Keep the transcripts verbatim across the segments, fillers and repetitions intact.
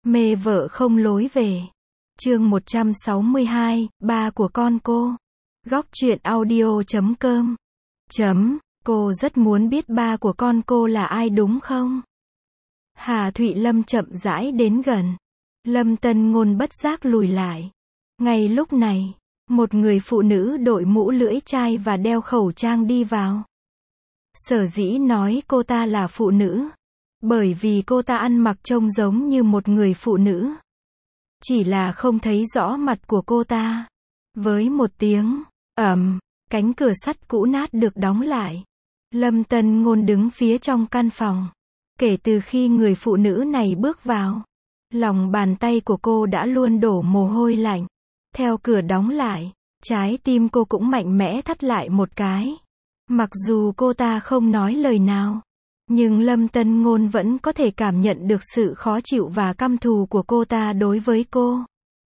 Mê vợ không lối về. Chương một trăm sáu mươi hai, ba của con cô. Góc truyện audio chấm com. Chấm, cô rất muốn biết ba của con cô là ai đúng không? Hà Thụy Lâm chậm rãi đến gần. Lâm Tân Ngôn bất giác lùi lại. Ngay lúc này, một người phụ nữ đội mũ lưỡi chai và đeo khẩu trang đi vào. Sở dĩ nói cô ta là phụ nữ, bởi vì cô ta ăn mặc trông giống như một người phụ nữ. Chỉ là không thấy rõ mặt của cô ta. Với một tiếng ầm, cánh cửa sắt cũ nát được đóng lại. Lâm Tân Ngôn đứng phía trong căn phòng. Kể từ khi người phụ nữ này bước vào, lòng bàn tay của cô đã luôn đổ mồ hôi lạnh. Theo cửa đóng lại, trái tim cô cũng mạnh mẽ thắt lại một cái. Mặc dù cô ta không nói lời nào, nhưng Lâm Tân Ngôn vẫn có thể cảm nhận được sự khó chịu và căm thù của cô ta đối với cô.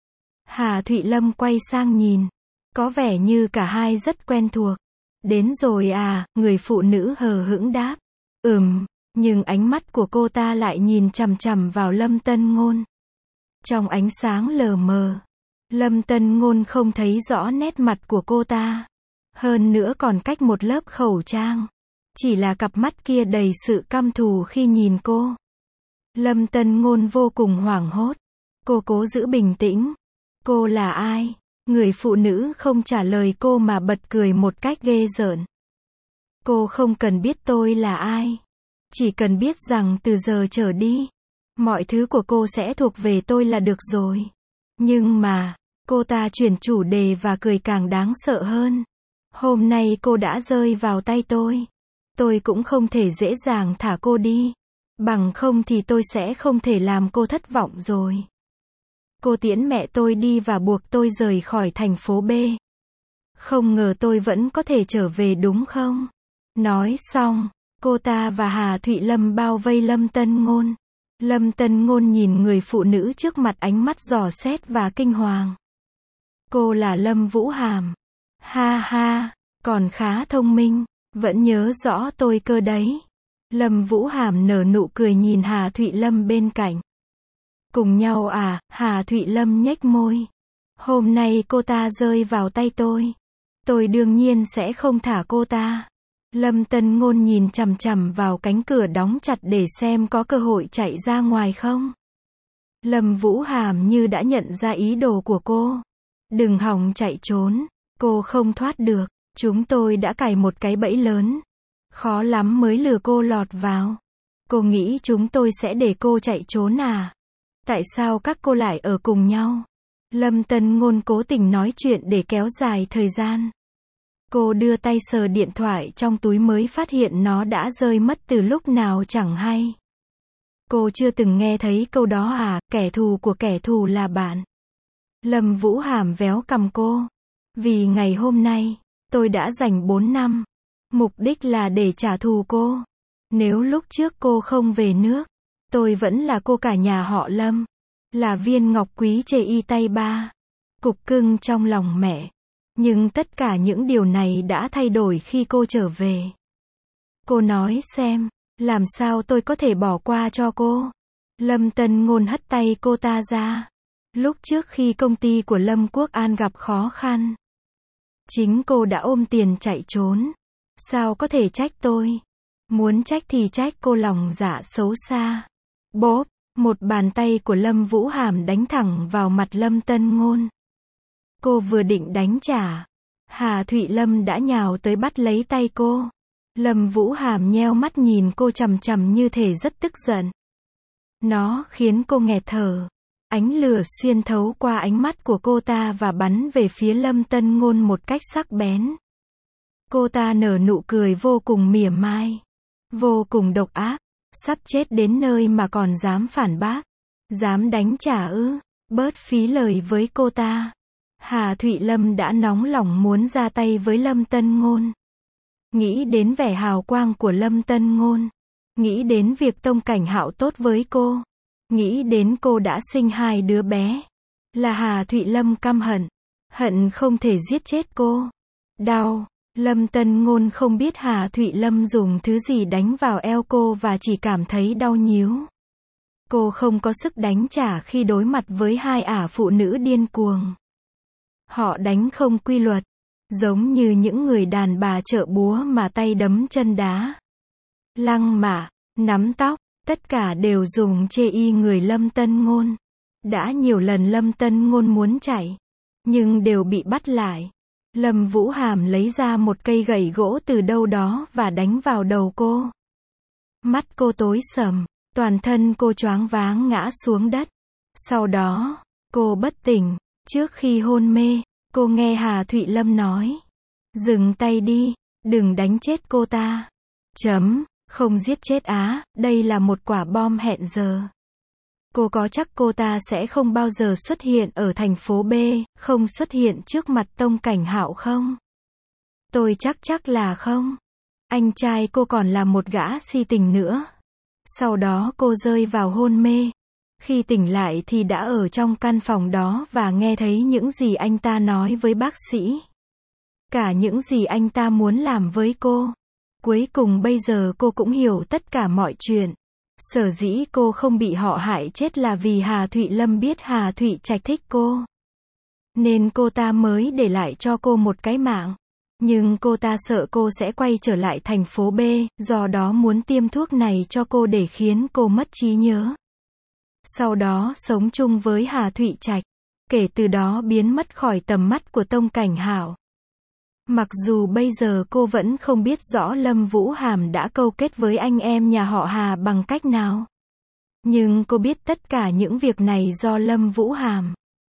Hà Thụy Lâm quay sang nhìn, có vẻ như cả hai rất quen thuộc. Đến rồi à, người phụ nữ hờ hững đáp. Ừm, nhưng ánh mắt của cô ta lại nhìn chằm chằm vào Lâm Tân Ngôn. Trong ánh sáng lờ mờ, Lâm Tân Ngôn không thấy rõ nét mặt của cô ta. Hơn nữa còn cách một lớp khẩu trang. Chỉ là cặp mắt kia đầy sự căm thù khi nhìn cô. Lâm Tân Ngôn vô cùng hoảng hốt. Cô cố giữ bình tĩnh. Cô là ai? Người phụ nữ không trả lời cô mà bật cười một cách ghê rợn. Cô không cần biết tôi là ai. Chỉ cần biết rằng từ giờ trở đi, mọi thứ của cô sẽ thuộc về tôi là được rồi. Nhưng mà, cô ta chuyển chủ đề và cười càng đáng sợ hơn. Hôm nay cô đã rơi vào tay tôi. Tôi cũng không thể dễ dàng thả cô đi. Bằng không thì tôi sẽ không thể làm cô thất vọng rồi. Cô tiễn mẹ tôi đi và buộc tôi rời khỏi thành phố B. Không ngờ tôi vẫn có thể trở về đúng không? Nói xong, cô ta và Hà Thụy Lâm bao vây Lâm Tân Ngôn. Lâm Tân Ngôn nhìn người phụ nữ trước mặt ánh mắt dò xét và kinh hoàng. Cô là Lâm Vũ Hàm. Ha ha, còn khá thông minh, vẫn nhớ rõ tôi cơ đấy. Lâm Vũ Hàm nở nụ cười nhìn Hà Thụy Lâm bên cạnh. Cùng nhau à? Hà Thụy Lâm nhếch môi. Hôm nay cô ta rơi vào tay tôi. Tôi đương nhiên sẽ không thả cô ta. Lâm Tân Ngôn nhìn chằm chằm vào cánh cửa đóng chặt để xem có cơ hội chạy ra ngoài không. Lâm Vũ Hàm như đã nhận ra ý đồ của cô. Đừng hòng chạy trốn. Cô không thoát được. Chúng tôi đã cài một cái bẫy lớn. Khó lắm mới lừa cô lọt vào. Cô nghĩ chúng tôi sẽ để cô chạy trốn à? Tại sao các cô lại ở cùng nhau? Lâm Tân Ngôn cố tình nói chuyện để kéo dài thời gian. Cô đưa tay sờ điện thoại trong túi mới phát hiện nó đã rơi mất từ lúc nào chẳng hay. Cô chưa từng nghe thấy câu đó à? Kẻ thù của kẻ thù là bạn. Lâm Vũ Hàm véo cằm cô. Vì ngày hôm nay, tôi đã dành bốn năm. Mục đích là để trả thù cô. Nếu lúc trước cô không về nước, tôi vẫn là cô cả nhà họ Lâm. Là viên ngọc quý chê y tay ba. Cục cưng trong lòng mẹ. Nhưng tất cả những điều này đã thay đổi khi cô trở về. Cô nói xem, làm sao tôi có thể bỏ qua cho cô? Lâm Tân Ngôn hất tay cô ta ra. Lúc trước khi công ty của Lâm Quốc An gặp khó khăn, chính cô đã ôm tiền chạy trốn. Sao có thể trách tôi? Muốn trách thì trách cô lòng dạ xấu xa. Bốp, một bàn tay của Lâm Vũ Hàm đánh thẳng vào mặt Lâm Tân Ngôn. Cô vừa định đánh trả, Hà Thụy Lâm đã nhào tới bắt lấy tay cô. Lâm Vũ Hàm nheo mắt nhìn cô chằm chằm như thể rất tức giận. Nó khiến cô nghẹt thở. Ánh lửa xuyên thấu qua ánh mắt của cô ta và bắn về phía Lâm Tân Ngôn một cách sắc bén. Cô ta nở nụ cười vô cùng mỉa mai, vô cùng độc ác. Sắp chết đến nơi mà còn dám phản bác, dám đánh trả ư? Bớt phí lời với cô ta. Hà Thụy Lâm đã nóng lòng muốn ra tay với Lâm Tân Ngôn. Nghĩ đến vẻ hào quang của Lâm Tân Ngôn, nghĩ đến việc Tông Cảnh Hạo tốt với cô, nghĩ đến cô đã sinh hai đứa bé, là Hà Thụy Lâm căm hận, hận không thể giết chết cô. Đau. Lâm Tân Ngôn không biết Hà Thụy Lâm dùng thứ gì đánh vào eo cô và chỉ cảm thấy đau nhíu. Cô không có sức đánh trả khi đối mặt với hai ả phụ nữ điên cuồng. Họ đánh không quy luật, giống như những người đàn bà chợ búa mà tay đấm chân đá, lăng mạ, nắm tóc, tất cả đều dùng chê y người Lâm Tân Ngôn. Đã nhiều lần Lâm Tân Ngôn muốn chạy, nhưng đều bị bắt lại. Lâm Vũ Hàm lấy ra một cây gậy gỗ từ đâu đó và đánh vào đầu cô. Mắt cô tối sầm, toàn thân cô choáng váng ngã xuống đất. Sau đó, cô bất tỉnh. Trước khi hôn mê, cô nghe Hà Thụy Lâm nói: "Dừng tay đi, đừng đánh chết cô ta." Chấm, không giết chết á, đây là một quả bom hẹn giờ. Cô có chắc cô ta sẽ không bao giờ xuất hiện ở thành phố B, không xuất hiện trước mặt Tông Cảnh Hạo không? Tôi chắc chắc là không. Anh trai cô còn là một gã si tình nữa. Sau đó cô rơi vào hôn mê. Khi tỉnh lại thì đã ở trong căn phòng đó và nghe thấy những gì anh ta nói với bác sĩ. Cả những gì anh ta muốn làm với cô. Cuối cùng bây giờ cô cũng hiểu tất cả mọi chuyện. Sở dĩ cô không bị họ hại chết là vì Hà Thụy Lâm biết Hà Thụy Trạch thích cô. Nên cô ta mới để lại cho cô một cái mạng. Nhưng cô ta sợ cô sẽ quay trở lại thành phố B, do đó muốn tiêm thuốc này cho cô để khiến cô mất trí nhớ. Sau đó sống chung với Hà Thụy Trạch. Kể từ đó biến mất khỏi tầm mắt của Tông Cảnh Hạo. Mặc dù bây giờ cô vẫn không biết rõ Lâm Vũ Hàm đã câu kết với anh em nhà họ Hà bằng cách nào. Nhưng cô biết tất cả những việc này do Lâm Vũ Hàm,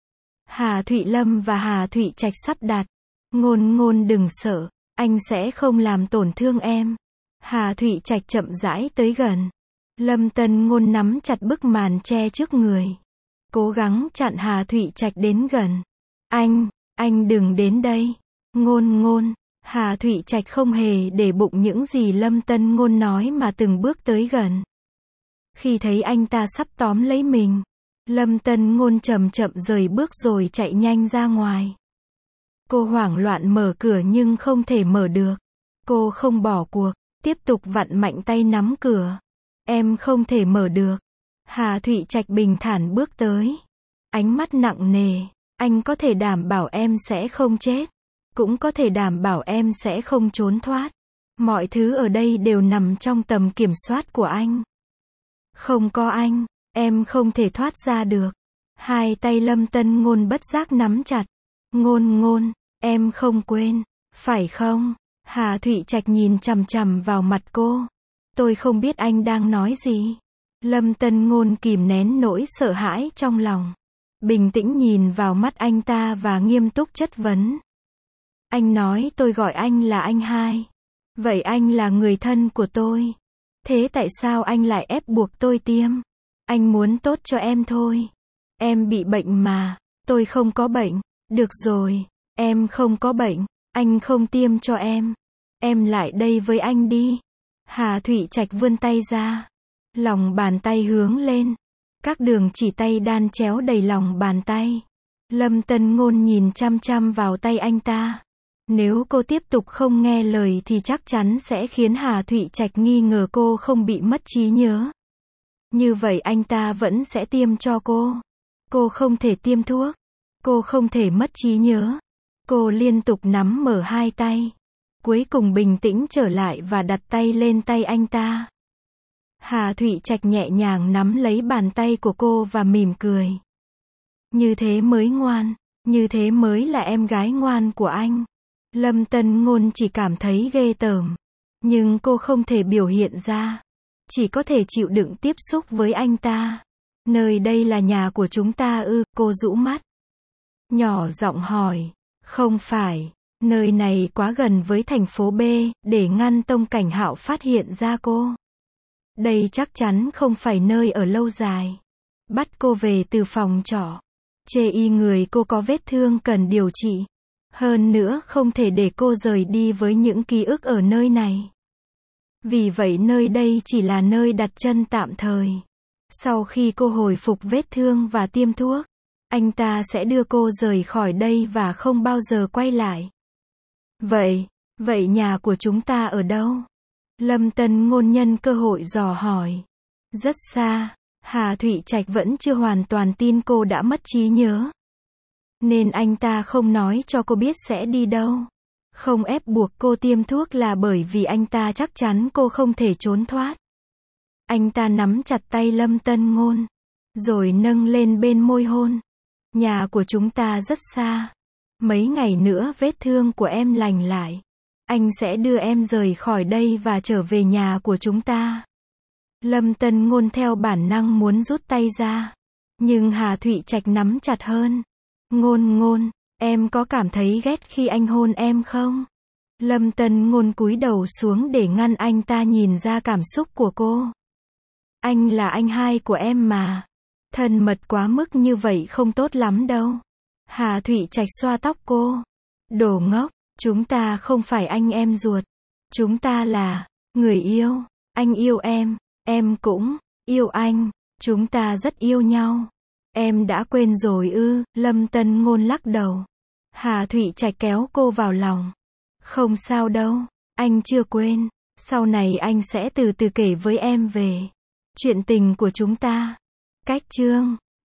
Hà Thụy Lâm và Hà Thụy Trạch sắp đặt. Ngôn Ngôn đừng sợ, anh sẽ không làm tổn thương em. Hà Thụy Trạch chậm rãi tới gần. Lâm Tân Ngôn nắm chặt bức màn che trước người, cố gắng chặn Hà Thụy Trạch đến gần. Anh, anh đừng đến đây. Ngôn Ngôn, Hà Thụy Trạch không hề để bụng những gì Lâm Tân Ngôn nói mà từng bước tới gần. Khi thấy anh ta sắp tóm lấy mình, Lâm Tân Ngôn chậm chậm rời bước rồi chạy nhanh ra ngoài. Cô hoảng loạn mở cửa nhưng không thể mở được. Cô không bỏ cuộc, tiếp tục vặn mạnh tay nắm cửa. Em không thể mở được. Hà Thụy Trạch bình thản bước tới. Ánh mắt nặng nề. Anh có thể đảm bảo em sẽ không chết. Cũng có thể đảm bảo em sẽ không trốn thoát. Mọi thứ ở đây đều nằm trong tầm kiểm soát của anh. Không có anh, em không thể thoát ra được. Hai tay Lâm Tân Ngôn bất giác nắm chặt. Ngôn Ngôn, em không quên, phải không? Hà Thụy Trạch nhìn chằm chằm vào mặt cô. Tôi không biết anh đang nói gì. Lâm Tân Ngôn kìm nén nỗi sợ hãi trong lòng. Bình tĩnh nhìn vào mắt anh ta và nghiêm túc chất vấn. Anh nói tôi gọi anh là anh hai. Vậy anh là người thân của tôi. Thế tại sao anh lại ép buộc tôi tiêm? Anh muốn tốt cho em thôi. Em bị bệnh mà. Tôi không có bệnh. Được rồi, em không có bệnh. Anh không tiêm cho em. Em lại đây với anh đi. Hà Thụy Trạch vươn tay ra. Lòng bàn tay hướng lên. Các đường chỉ tay đan chéo đầy lòng bàn tay. Lâm Tân Ngôn nhìn chăm chăm vào tay anh ta. Nếu cô tiếp tục không nghe lời thì chắc chắn sẽ khiến Hà Thụy Trạch nghi ngờ cô không bị mất trí nhớ. Như vậy anh ta vẫn sẽ tiêm cho cô. Cô không thể tiêm thuốc. Cô không thể mất trí nhớ. Cô liên tục nắm mở hai tay. Cuối cùng bình tĩnh trở lại và đặt tay lên tay anh ta. Hà Thụy Trạch nhẹ nhàng nắm lấy bàn tay của cô và mỉm cười. Như thế mới ngoan. Như thế mới là em gái ngoan của anh. Lâm Tân Ngôn chỉ cảm thấy ghê tởm. Nhưng cô không thể biểu hiện ra. Chỉ có thể chịu đựng tiếp xúc với anh ta. Nơi đây là nhà của chúng ta ư? Cô rũ mắt. Nhỏ giọng hỏi. Không phải. Nơi này quá gần với thành phố B, để ngăn Tông Cảnh Hạo phát hiện ra cô. Đây chắc chắn không phải nơi ở lâu dài. Bắt cô về từ phòng trọ. Chê y người cô có vết thương cần điều trị. Hơn nữa không thể để cô rời đi với những ký ức ở nơi này. Vì vậy nơi đây chỉ là nơi đặt chân tạm thời. Sau khi cô hồi phục vết thương và tiêm thuốc, anh ta sẽ đưa cô rời khỏi đây và không bao giờ quay lại. Vậy, vậy nhà của chúng ta ở đâu? Lâm Tân Ngôn nhân cơ hội dò hỏi. Rất xa. Hà Thụy Trạch vẫn chưa hoàn toàn tin cô đã mất trí nhớ. Nên anh ta không nói cho cô biết sẽ đi đâu. Không ép buộc cô tiêm thuốc là bởi vì anh ta chắc chắn cô không thể trốn thoát. Anh ta nắm chặt tay Lâm Tân Ngôn, rồi nâng lên bên môi hôn. Nhà của chúng ta rất xa. Mấy ngày nữa vết thương của em lành lại. Anh sẽ đưa em rời khỏi đây và trở về nhà của chúng ta. Lâm Tân Ngôn theo bản năng muốn rút tay ra. Nhưng Hà Thụy Trạch nắm chặt hơn. Ngôn Ngôn, em có cảm thấy ghét khi anh hôn em không? Lâm Tân Ngôn cúi đầu xuống để ngăn anh ta nhìn ra cảm xúc của cô. Anh là anh hai của em mà. Thân mật quá mức như vậy không tốt lắm đâu. Hà Thụy Trạch xoa tóc cô. Đồ ngốc, chúng ta không phải anh em ruột. Chúng ta là người yêu. Anh yêu em, em cũng yêu anh. Chúng ta rất yêu nhau. Em đã quên rồi ư? Lâm Tân Ngôn lắc đầu. Hà Thụy Trạch kéo cô vào lòng. Không sao đâu, anh chưa quên. Sau này anh sẽ từ từ kể với em về chuyện tình của chúng ta. Cách chương